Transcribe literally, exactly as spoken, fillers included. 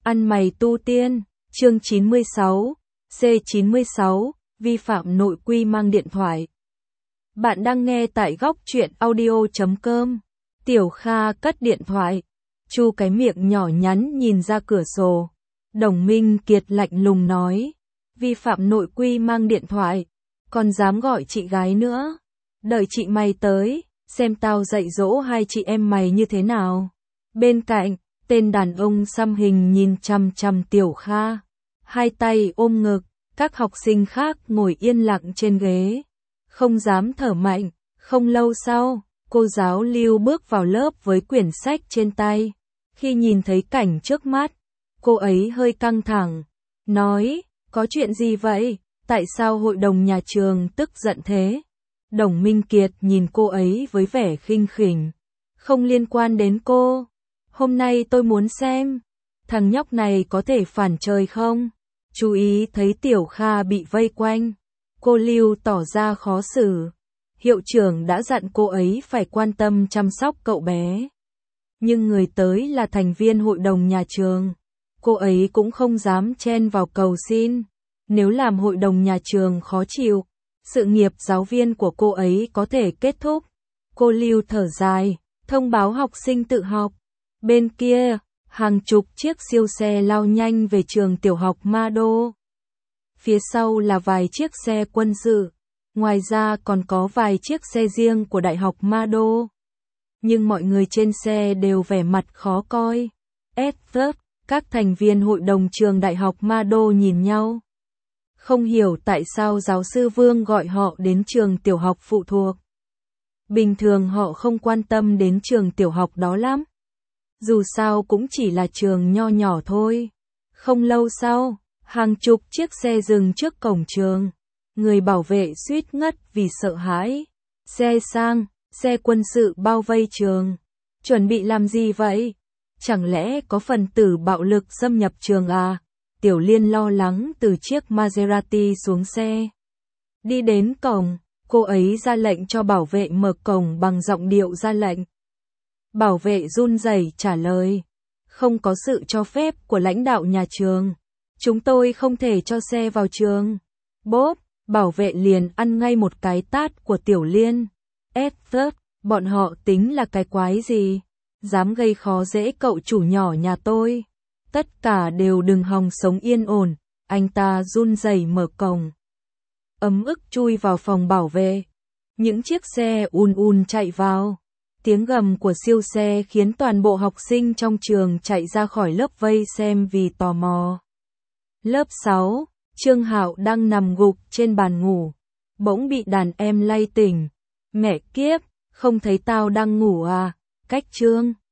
Ăn mày tu tiên, chương chín mươi sáu, C chín mươi sáu, vi phạm nội quy mang điện thoại. Bạn đang nghe tại góc truyện audio chấm com. Tiểu Kha cất điện thoại, chu cái miệng nhỏ nhắn nhìn ra cửa sổ. Đồng Minh Kiệt lạnh lùng nói, vi phạm nội quy mang điện thoại, còn dám gọi chị gái nữa. Đợi chị mày tới, xem tao dạy dỗ hai chị em mày như thế nào. Bên cạnh, tên đàn ông xăm hình nhìn chằm chằm Tiểu Kha, hai tay ôm ngực, các học sinh khác ngồi yên lặng trên ghế, không dám thở mạnh. Không lâu sau, cô giáo Lưu bước vào lớp với quyển sách trên tay. Khi nhìn thấy cảnh trước mắt, cô ấy hơi căng thẳng, nói, có chuyện gì vậy? Tại sao hội đồng nhà trường tức giận thế? Đồng Minh Kiệt nhìn cô ấy với vẻ khinh khỉnh, không liên quan đến cô. Hôm nay tôi muốn xem, thằng nhóc này có thể phản trời không? Chú ý thấy Tiểu Kha bị vây quanh, cô Lưu tỏ ra khó xử. Hiệu trưởng đã dặn cô ấy phải quan tâm chăm sóc cậu bé. Nhưng người tới là thành viên hội đồng nhà trường, cô ấy cũng không dám chen vào cầu xin. Nếu làm hội đồng nhà trường khó chịu, sự nghiệp giáo viên của cô ấy có thể kết thúc. Cô Lưu thở dài, thông báo học sinh tự học. Bên kia, hàng chục chiếc siêu xe lao nhanh về trường tiểu học Ma Đô. Phía sau là vài chiếc xe quân sự, ngoài ra còn có vài chiếc xe riêng của Đại học Ma Đô. Nhưng mọi người trên xe đều vẻ mặt khó coi. Edward, các thành viên hội đồng trường Đại học Ma Đô nhìn nhau. Không hiểu tại sao giáo sư Vương gọi họ đến trường tiểu học phụ thuộc. Bình thường họ không quan tâm đến trường tiểu học đó lắm. Dù sao cũng chỉ là trường nho nhỏ thôi. Không lâu sau, hàng chục chiếc xe dừng trước cổng trường. Người bảo vệ suýt ngất vì sợ hãi. Xe sang, xe quân sự bao vây trường. Chuẩn bị làm gì vậy? Chẳng lẽ có phần tử bạo lực xâm nhập trường à? Tiểu Liên lo lắng từ chiếc Maserati xuống xe. Đi đến cổng, cô ấy ra lệnh cho bảo vệ mở cổng bằng giọng điệu ra lệnh. Bảo vệ run rẩy trả lời, không có sự cho phép của lãnh đạo nhà trường, chúng tôi không thể cho xe vào trường. Bốp, bảo vệ liền ăn ngay một cái tát của Tiểu Liên. Edward, bọn họ tính là cái quái gì? Dám gây khó dễ cậu chủ nhỏ nhà tôi. Tất cả đều đừng hòng sống yên ổn. Anh ta run rẩy mở cổng, ấm ức chui vào phòng bảo vệ. Những chiếc xe ùn ùn chạy vào. Tiếng gầm của siêu xe khiến toàn bộ học sinh trong trường chạy ra khỏi lớp vây xem vì tò mò. Lớp sáu, Trương Hạo đang nằm gục trên bàn ngủ, bỗng bị đàn em lay tỉnh. Mẹ kiếp, không thấy tao đang ngủ à? Cách Trương